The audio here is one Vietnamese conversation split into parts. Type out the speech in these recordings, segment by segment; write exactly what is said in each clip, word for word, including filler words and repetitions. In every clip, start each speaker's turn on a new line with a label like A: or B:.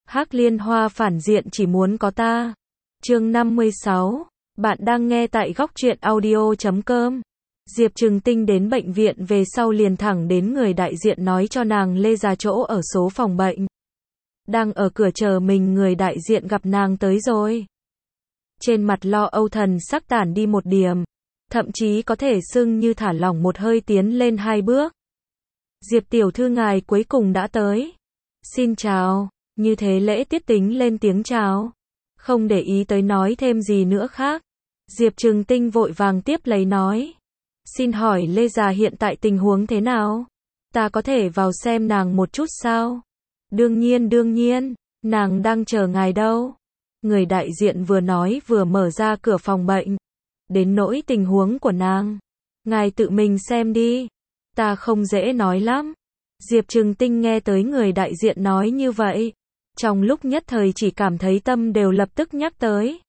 A: Hắc Liên Hoa phản diện chỉ muốn có ta. Chương năm mươi sáu. Bạn đang nghe tại góc truyện audio chấm com. Diệp Trừng Tinh đến bệnh viện về sau liền thẳng đến người đại diện nói cho nàng Lê ra chỗ ở số phòng bệnh. Đang ở cửa chờ mình, người đại diện gặp nàng tới rồi. Trên mặt lo âu thần sắc tản đi một điểm, thậm chí có thể xưng như thả lỏng một hơi, tiến lên hai bước. Diệp tiểu thư, ngài cuối cùng đã tới. Xin chào. Như thế lễ tiết tính lên tiếng chào. Không để ý tới nói thêm gì nữa khác, Diệp Trừng Tinh vội vàng tiếp lấy nói. Xin hỏi Lê già hiện tại tình huống thế nào? Ta có thể vào xem nàng một chút sao? Đương nhiên đương nhiên, nàng đang chờ ngài đâu. Người đại diện vừa nói vừa mở ra cửa phòng bệnh. Đến nỗi tình huống của nàng, ngài tự mình xem đi. Ta không dễ nói lắm. Diệp Trừng Tinh nghe tới người đại diện nói như vậy, trong lúc nhất thời chỉ cảm thấy tâm đều lập tức nhắc tới.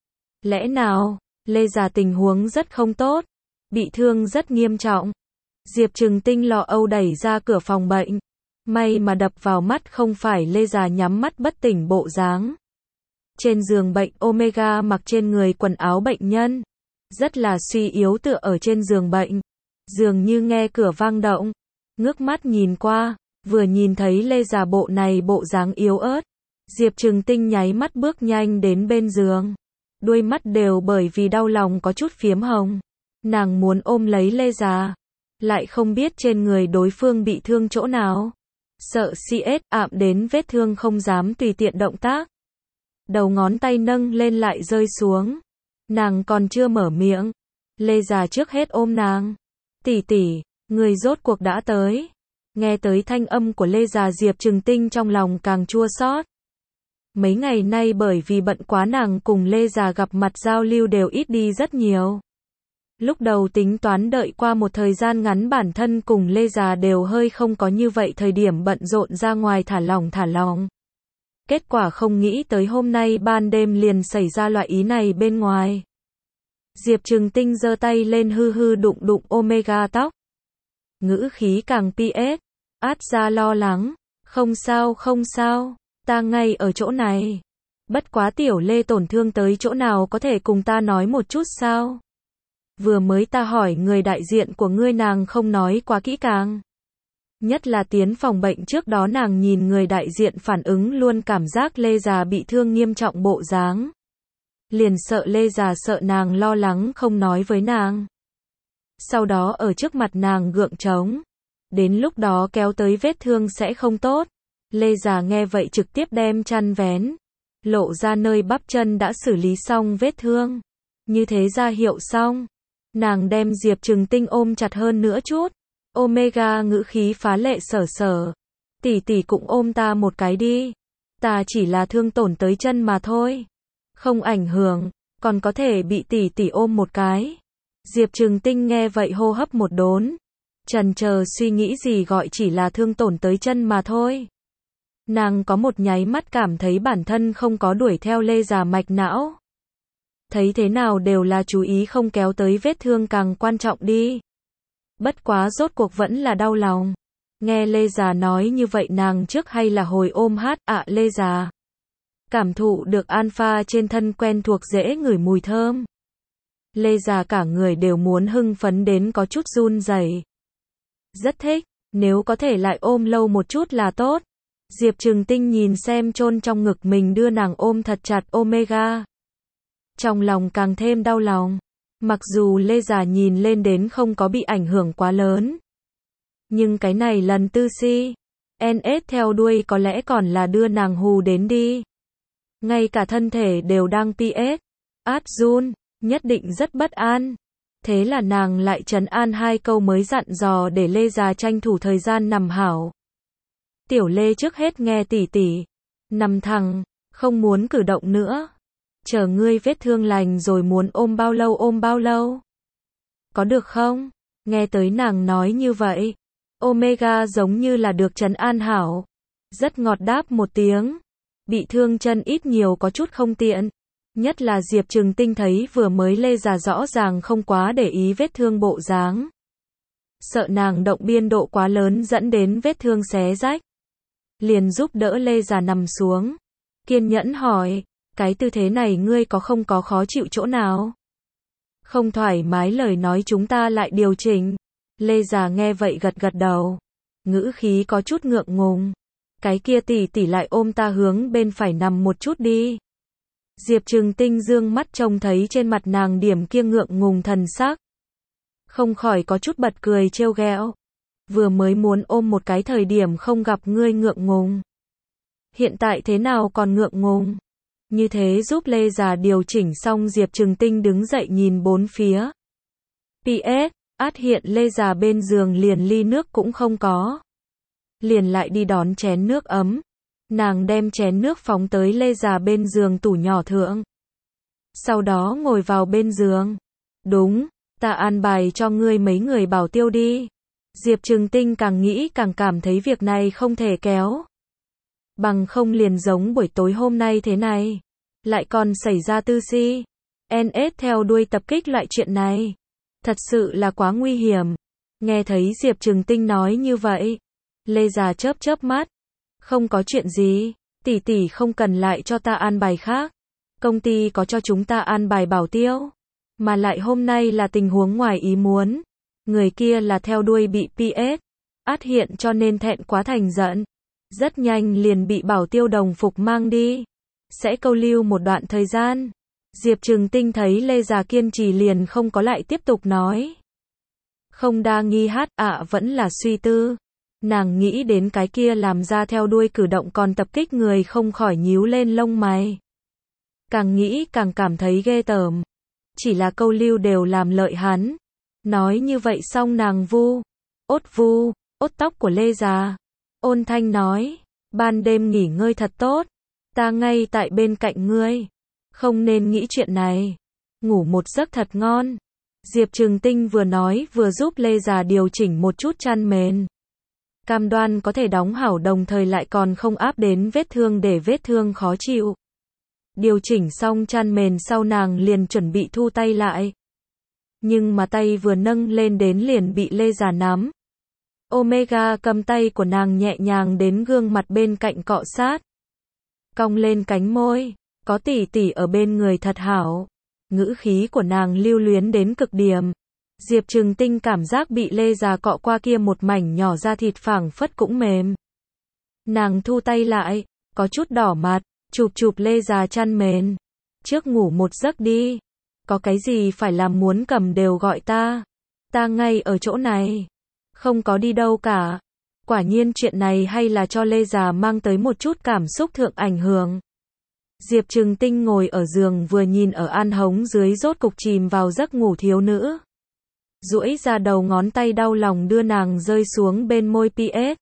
A: Lẽ nào, Lê già tình huống rất không tốt, bị thương rất nghiêm trọng. Diệp Trừng Tinh lo âu đẩy ra cửa phòng bệnh. May mà đập vào mắt không phải Lê già nhắm mắt bất tỉnh bộ dáng. Trên giường bệnh, Omega mặc trên người quần áo bệnh nhân, rất là suy yếu tựa ở trên giường bệnh, dường như nghe cửa vang động. Ngước mắt nhìn qua, vừa nhìn thấy Lê già bộ này bộ dáng yếu ớt, Diệp Trừng Tinh nháy mắt bước nhanh đến bên giường. Đuôi mắt đều bởi vì đau lòng có chút phiếm hồng. Nàng muốn ôm lấy Lê già, lại không biết trên người đối phương bị thương chỗ nào. Sợ xê ét ạm đến vết thương không dám tùy tiện động tác. Đầu ngón tay nâng lên lại rơi xuống. Nàng còn chưa mở miệng, Lê già trước hết ôm nàng. Tỷ tỷ, người rốt cuộc đã tới. Nghe tới thanh âm của Lê già, Diệp Trừng Tinh trong lòng càng chua xót. Mấy ngày nay bởi vì bận quá, nàng cùng Lê già gặp mặt giao lưu đều ít đi rất nhiều. Lúc đầu tính toán đợi qua một thời gian ngắn bản thân cùng Lê già đều hơi không có như vậy thời điểm bận rộn ra ngoài thả lỏng thả lỏng. Kết quả không nghĩ tới hôm nay ban đêm liền xảy ra loại ý này bên ngoài. Diệp Trừng Tinh giơ tay lên hư hư đụng đụng Omega tóc. Ngữ khí càng pi ét, át ra lo lắng. Không sao không sao, ta ngay ở chỗ này. Bất quá tiểu Lê tổn thương tới chỗ nào có thể cùng ta nói một chút sao? Vừa mới ta hỏi người đại diện của ngươi, nàng không nói quá kỹ càng. Nhất là tiến phòng bệnh trước đó, nàng nhìn người đại diện phản ứng luôn cảm giác Lê già bị thương nghiêm trọng bộ dáng. Liền sợ Lê già sợ nàng lo lắng không nói với nàng. Sau đó ở trước mặt nàng gượng trống. Đến lúc đó kéo tới vết thương sẽ không tốt. Lê già nghe vậy trực tiếp đem chăn vén, lộ ra nơi bắp chân đã xử lý xong vết thương. Như thế ra hiệu xong, nàng đem Diệp Trừng Tinh ôm chặt hơn nữa chút. Omega ngữ khí phá lệ sở sở. Tỷ tỷ cũng ôm ta một cái đi. Ta chỉ là thương tổn tới chân mà thôi. Không ảnh hưởng, còn có thể bị tỷ tỷ ôm một cái. Diệp Trừng Tinh nghe vậy hô hấp một đốn. Chần chờ suy nghĩ gì gọi chỉ là thương tổn tới chân mà thôi. Nàng có một nháy mắt cảm thấy bản thân không có đuổi theo Lê già mạch não. Thấy thế nào đều là chú ý không kéo tới vết thương càng quan trọng đi. Bất quá rốt cuộc vẫn là đau lòng. Nghe Lê già nói như vậy, nàng trước hay là hồi ôm hát ạ à, Lê già. Cảm thụ được alpha trên thân quen thuộc dễ ngửi mùi thơm. Lê già cả người đều muốn hưng phấn đến có chút run rẩy. Rất thích, nếu có thể lại ôm lâu một chút là tốt. Diệp Trừng Tinh nhìn xem chôn trong ngực mình đưa nàng ôm thật chặt Omega. Trong lòng càng thêm đau lòng. Mặc dù Lê già nhìn lên đến không có bị ảnh hưởng quá lớn, nhưng cái này lần tư si en ét theo đuôi có lẽ còn là đưa nàng hù đến đi. Ngay cả thân thể đều đang pi ét, át run, nhất định rất bất an. Thế là nàng lại trấn an hai câu mới dặn dò để Lê già tranh thủ thời gian nằm hảo. Tiểu Lê trước hết nghe tỷ tỷ, nằm thẳng, không muốn cử động nữa. Chờ ngươi vết thương lành rồi muốn ôm bao lâu ôm bao lâu. Có được không? Nghe tới nàng nói như vậy, Omega giống như là được trấn an hảo. Rất ngọt đáp một tiếng. Bị thương chân ít nhiều có chút không tiện. Nhất là Diệp Trừng Tinh thấy vừa mới Lê già rõ ràng không quá để ý vết thương bộ dáng. Sợ nàng động biên độ quá lớn dẫn đến vết thương xé rách. Liền giúp đỡ Lê già nằm xuống. kiên nhẫn hỏi, cái tư thế này ngươi có không có khó chịu chỗ nào? Không thoải mái lời nói chúng ta lại điều chỉnh. Lê già nghe vậy gật gật đầu. Ngữ khí có chút ngượng ngùng. Cái kia tỷ tỷ lại ôm ta hướng bên phải nằm một chút đi. Diệp Trừng Tinh dương mắt trông thấy trên mặt nàng điểm kia ngượng ngùng thần sắc. Không khỏi có chút bật cười trêu ghẹo. Vừa mới muốn ôm một cái thời điểm không gặp ngươi ngượng ngùng. Hiện tại thế nào còn ngượng ngùng? Như thế giúp Lê già điều chỉnh xong Diệp Trừng Tinh đứng dậy nhìn bốn phía. pê ét, át hiện Lê già bên giường liền ly nước cũng không có. Liền lại đi đón chén nước ấm. Nàng đem chén nước phóng tới Lê già bên giường tủ nhỏ thượng. Sau đó ngồi vào bên giường. Đúng, ta an bài cho ngươi mấy người bảo tiêu đi. Diệp Trừng Tinh càng nghĩ càng cảm thấy việc này không thể kéo. Bằng không liền giống buổi tối hôm nay thế này. Lại còn xảy ra tư si. en ét theo đuôi tập kích loại chuyện này. Thật sự là quá nguy hiểm. Nghe thấy Diệp Trừng Tinh nói như vậy. Lê già chớp chớp mắt. Không có chuyện gì. Tỷ tỷ không cần lại cho ta an bài khác. Công ty có cho chúng ta an bài bảo tiêu. Mà lại hôm nay là tình huống ngoài ý muốn. Người kia là theo đuôi bị pê ét. Át hiện cho nên thẹn quá thành giận. Rất nhanh liền bị bảo tiêu đồng phục mang đi. Sẽ câu lưu một đoạn thời gian. Diệp Trừng Tinh thấy Lê già kiên trì liền không có lại tiếp tục nói. Không đa nghi hát ạ à, vẫn là suy tư. Nàng nghĩ đến cái kia làm ra theo đuôi cử động còn tập kích người không khỏi nhíu lên lông mày. Càng nghĩ càng cảm thấy ghê tởm. Chỉ là câu lưu đều làm lợi hắn. Nói như vậy xong nàng vu. Ốt vu, ốt tóc của Lê già. Ôn thanh nói. Ban đêm nghỉ ngơi thật tốt. Ta ngay tại bên cạnh ngươi. Không nên nghĩ chuyện này. Ngủ một giấc thật ngon. Diệp Trừng Tinh vừa nói vừa giúp Lê già điều chỉnh một chút chăn mền. Cam đoan có thể đóng hảo đồng thời lại còn không áp đến vết thương để vết thương khó chịu. Điều chỉnh xong chăn mền sau nàng liền chuẩn bị thu tay lại. Nhưng mà tay vừa nâng lên đến liền bị Lê già nắm. Omega cầm tay của nàng nhẹ nhàng đến gương mặt bên cạnh cọ sát. Cong lên cánh môi. Có tỷ tỷ ở bên người thật hảo. Ngữ khí của nàng lưu luyến đến cực điểm. Diệp Trừng Tinh cảm giác bị Lê già cọ qua kia một mảnh nhỏ da thịt phảng phất cũng mềm. Nàng thu tay lại, có chút đỏ mặt, chụp chụp Lê già chăn mền. Trước ngủ một giấc đi. Có cái gì phải làm muốn cầm đều gọi ta. Ta ngay ở chỗ này. Không có đi đâu cả. Quả nhiên chuyện này hay là cho Lê già mang tới một chút cảm xúc thượng ảnh hưởng. Diệp Trừng Tinh ngồi ở giường vừa nhìn ở An Hống dưới rốt cục chìm vào giấc ngủ thiếu nữ. Duỗi ra đầu ngón tay đau lòng đưa nàng rơi xuống bên môi pê ét.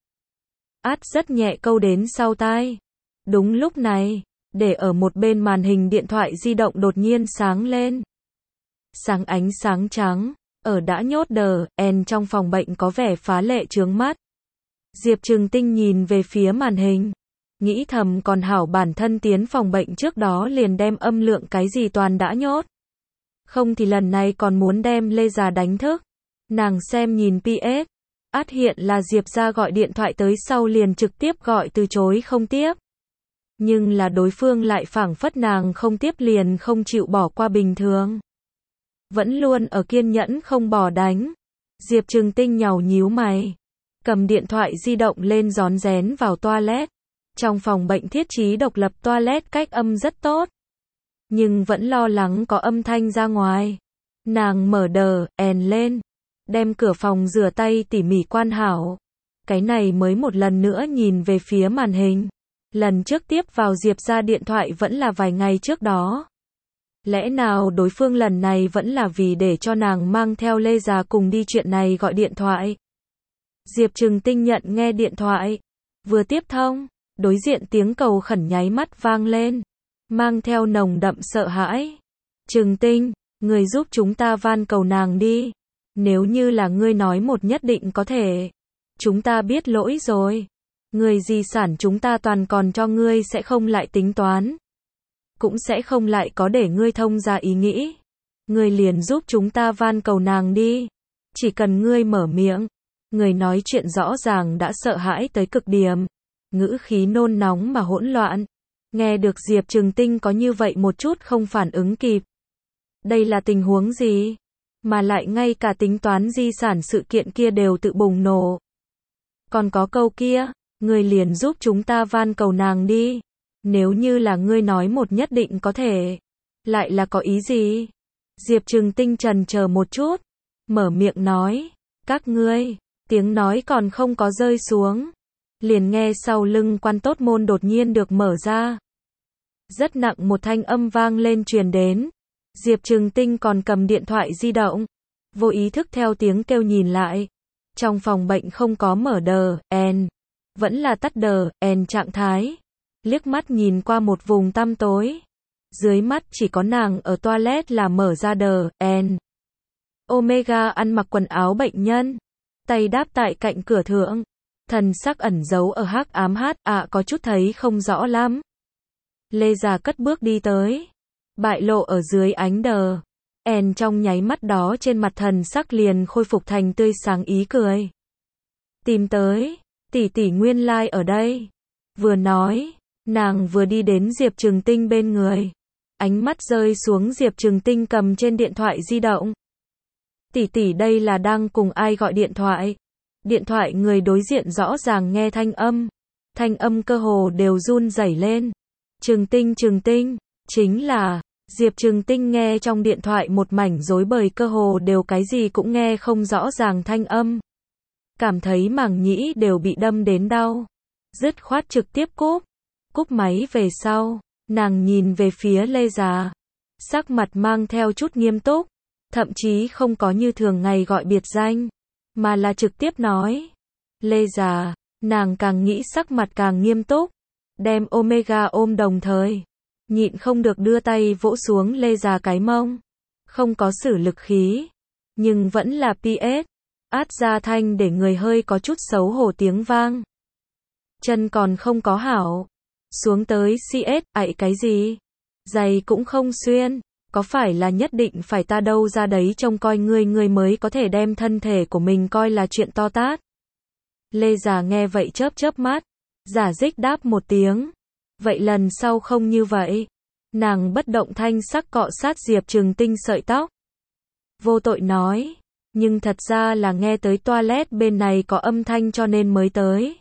A: Át rất nhẹ câu đến sau tai. Đúng lúc này, để ở một bên màn hình điện thoại di động đột nhiên sáng lên. Sáng ánh sáng trắng, ở đã nhốt đờ, en trong phòng bệnh có vẻ phá lệ chướng mắt. Diệp Trừng Tinh nhìn về phía màn hình. Nghĩ thầm còn hảo bản thân tiến phòng bệnh trước đó liền đem âm lượng cái gì toàn đã nhốt. Không thì lần này còn muốn đem Lê già đánh thức. Nàng xem nhìn pê ét. Át hiện là Diệp ra gọi điện thoại tới sau liền trực tiếp gọi từ chối không tiếp. Nhưng là đối phương lại phảng phất nàng không tiếp liền không chịu bỏ qua bình thường. Vẫn luôn ở kiên nhẫn không bỏ đánh. Diệp Trừng Tinh nhàu nhíu mày. Cầm điện thoại di động lên rón rén vào toilet. Trong phòng bệnh thiết trí độc lập toilet cách âm rất tốt. Nhưng vẫn lo lắng có âm thanh ra ngoài. Nàng mở đờ, èn lên. Đem cửa phòng rửa tay tỉ mỉ quan hảo. Cái này mới một lần nữa nhìn về phía màn hình. Lần trước tiếp vào Diệp ra điện thoại vẫn là vài ngày trước đó. Lẽ nào đối phương lần này vẫn là vì để cho nàng mang theo Lê già cùng đi chuyện này gọi điện thoại. Diệp Trừng Tinh nhận nghe điện thoại. Vừa tiếp thông, đối diện tiếng cầu khẩn nháy mắt vang lên. Mang theo nồng đậm sợ hãi. Trừng Tinh, người giúp chúng ta van cầu nàng đi. Nếu như là ngươi nói một nhất định có thể. Chúng ta biết lỗi rồi. Người di sản chúng ta toàn còn cho ngươi sẽ không lại tính toán. Cũng sẽ không lại có để ngươi thông ra ý nghĩ. Ngươi liền giúp chúng ta van cầu nàng đi. Chỉ cần ngươi mở miệng. Người nói chuyện rõ ràng đã sợ hãi tới cực điểm. Ngữ khí nôn nóng mà hỗn loạn. Nghe được Diệp Trừng Tinh có như vậy một chút không phản ứng kịp. Đây là tình huống gì? Mà lại ngay cả tính toán di sản sự kiện kia đều tự bùng nổ. Còn có câu kia, ngươi liền giúp chúng ta van cầu nàng đi. Nếu như là ngươi nói một nhất định có thể. Lại là có ý gì? Diệp Trừng Tinh trần chờ một chút. Mở miệng nói. Các ngươi. Tiếng nói còn không có rơi xuống. Liền nghe sau lưng quan tốt môn đột nhiên được mở ra. Rất nặng một thanh âm vang lên truyền đến. Diệp Trừng Tinh còn cầm điện thoại di động. Vô ý thức theo tiếng kêu nhìn lại. Trong phòng bệnh không có mở đờ, en. Vẫn là tắt đờ, en trạng thái. Liếc mắt nhìn qua một vùng tăm tối. Dưới mắt chỉ có nàng ở toilet là mở ra đờ, en. Omega ăn mặc quần áo bệnh nhân. Tay đáp tại cạnh cửa thượng. Thần sắc ẩn giấu ở hắc ám hát ạ à, có chút thấy không rõ lắm. Lê Già cất bước đi tới. Bại lộ ở dưới ánh đờ. En trong nháy mắt đó trên mặt thần sắc liền khôi phục thành tươi sáng ý cười. Tìm tới. Tỷ tỷ nguyên lai like ở đây. Vừa nói. Nàng vừa đi đến Diệp Trừng Tinh bên người. Ánh mắt rơi xuống Diệp Trừng Tinh cầm trên điện thoại di động. Tỷ tỷ đây là đang cùng ai gọi điện thoại? Điện thoại người đối diện rõ ràng nghe thanh âm. Thanh âm cơ hồ đều run rẩy lên. Trừng Tinh Trừng Tinh. Chính là. Diệp Trừng Tinh nghe trong điện thoại một mảnh rối bời cơ hồ đều cái gì cũng nghe không rõ ràng thanh âm. Cảm thấy màng nhĩ đều bị đâm đến đau. Dứt khoát trực tiếp cúp. Cúp máy về sau. Nàng nhìn về phía Lê Già. Sắc mặt mang theo chút nghiêm túc. Thậm chí không có như thường ngày gọi biệt danh. Mà là trực tiếp nói. Lê Già. Nàng càng nghĩ sắc mặt càng nghiêm túc. Đem Omega ôm đồng thời. Nhịn không được đưa tay vỗ xuống Lê Già cái mông. Không có sử lực khí. Nhưng vẫn là pê ét. Át ra thanh để người hơi có chút xấu hổ tiếng vang. Chân còn không có hảo. Xuống tới xê ét, ạy cái gì? Giày cũng không xuyên. Có phải là nhất định phải ta đâu ra đấy trông coi ngươi ngươi mới có thể đem thân thể của mình coi là chuyện to tát. Lê Già nghe vậy chớp chớp mắt. Giả dích đáp một tiếng. Vậy lần sau không như vậy. Nàng bất động thanh sắc cọ sát Diệp Trừng Tinh sợi tóc. Vô tội nói. Nhưng thật ra là nghe tới toilet bên này có âm thanh cho nên mới tới.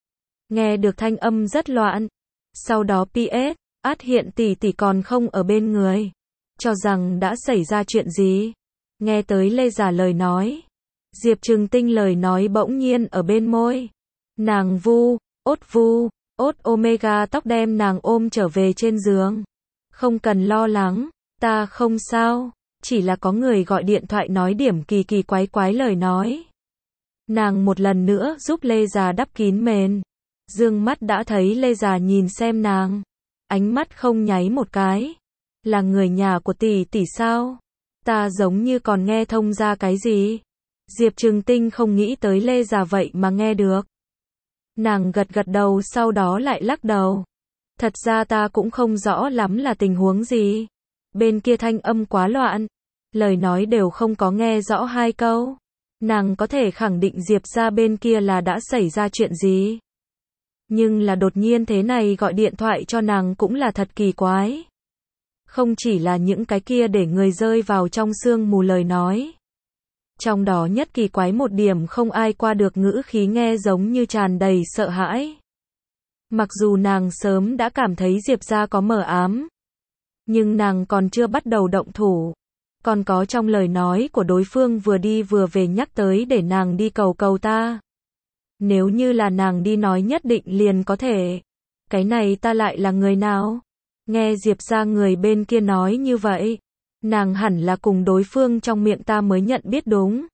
A: Nghe được thanh âm rất loạn. Sau đó pê ét, át hiện tỷ tỷ còn không ở bên người. Cho rằng đã xảy ra chuyện gì. Nghe tới Lê Già lời nói. Diệp Trừng Tinh lời nói bỗng nhiên ở bên môi. Nàng vu, ốt vu, ốt Omega tóc đem nàng ôm trở về trên giường. Không cần lo lắng, ta không sao. Chỉ là có người gọi điện thoại nói điểm kỳ kỳ quái quái lời nói. Nàng một lần nữa giúp Lê Già đắp kín mền. Dương mắt đã thấy Lê Già nhìn xem nàng. Ánh mắt không nháy một cái. Là người nhà của tỷ tỷ sao? Ta giống như còn nghe thông ra cái gì? Diệp Trừng Tinh không nghĩ tới Lê Già vậy mà nghe được. Nàng gật gật đầu sau đó lại lắc đầu. Thật ra ta cũng không rõ lắm là tình huống gì. Bên kia thanh âm quá loạn. Lời nói đều không có nghe rõ hai câu. Nàng có thể khẳng định Diệp ra bên kia là đã xảy ra chuyện gì. Nhưng là đột nhiên thế này gọi điện thoại cho nàng cũng là thật kỳ quái. Không chỉ là những cái kia để người rơi vào trong sương mù lời nói. Trong đó nhất kỳ quái một điểm không ai qua được ngữ khí nghe giống như tràn đầy sợ hãi. Mặc dù nàng sớm đã cảm thấy Diệp ra có mờ ám. Nhưng nàng còn chưa bắt đầu động thủ. Còn có trong lời nói của đối phương vừa đi vừa về nhắc tới để nàng đi cầu cầu ta. Nếu như là nàng đi nói nhất định liền có thể. Cái này ta lại là người nào? Nghe Diệp ra người bên kia nói như vậy. Nàng hẳn là cùng đối phương trong miệng ta mới nhận biết đúng.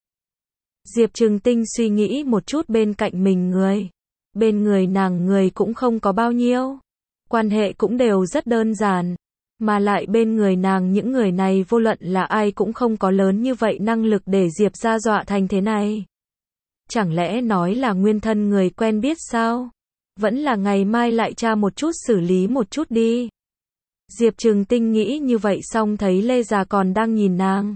A: Diệp Trừng Tinh suy nghĩ một chút bên cạnh mình người. Bên người nàng người cũng không có bao nhiêu. Quan hệ cũng đều rất đơn giản. Mà lại bên người nàng những người này vô luận là ai cũng không có lớn như vậy năng lực để Diệp ra dọa thành thế này. Chẳng lẽ nói là nguyên thân người quen biết sao? Vẫn là ngày mai lại tra một chút xử lý một chút đi. Diệp Trừng Tinh nghĩ như vậy xong thấy Lê Già còn đang nhìn nàng.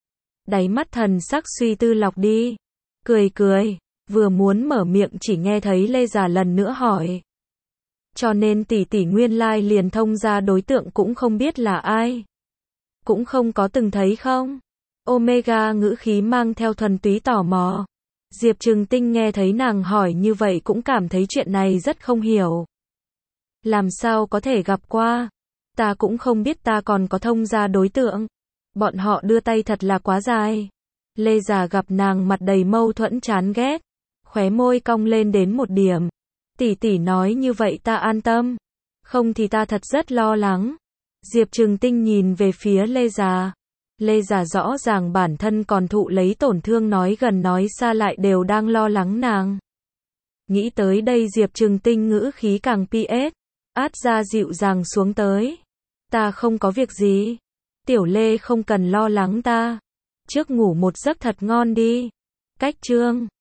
A: Đáy mắt thần sắc suy tư lọc đi. Cười cười, vừa muốn mở miệng chỉ nghe thấy Lê Già lần nữa hỏi. Cho nên tỷ tỷ nguyên lai liền thông ra đối tượng cũng không biết là ai. Cũng không có từng thấy không? Omega ngữ khí mang theo thuần túy tò mò. Diệp Trừng Tinh nghe thấy nàng hỏi như vậy cũng cảm thấy chuyện này rất không hiểu. Làm sao có thể gặp qua? Ta cũng không biết ta còn có thông ra đối tượng. Bọn họ đưa tay thật là quá dài. Lê già gặp nàng mặt đầy mâu thuẫn chán ghét. Khóe môi cong lên đến một điểm. Tỷ tỷ nói như vậy ta an tâm. Không thì ta thật rất lo lắng. Diệp Trừng Tinh nhìn về phía Lê già. Lê già rõ ràng bản thân còn thụ lấy tổn thương, nói gần nói xa lại đều đang lo lắng nàng. Nghĩ tới đây Diệp Trừng Tinh ngữ khí càng pi ết. Át ra dịu dàng xuống tới. Ta không có việc gì. Tiểu Lê không cần lo lắng ta. Trước ngủ một giấc thật ngon đi. Cách chương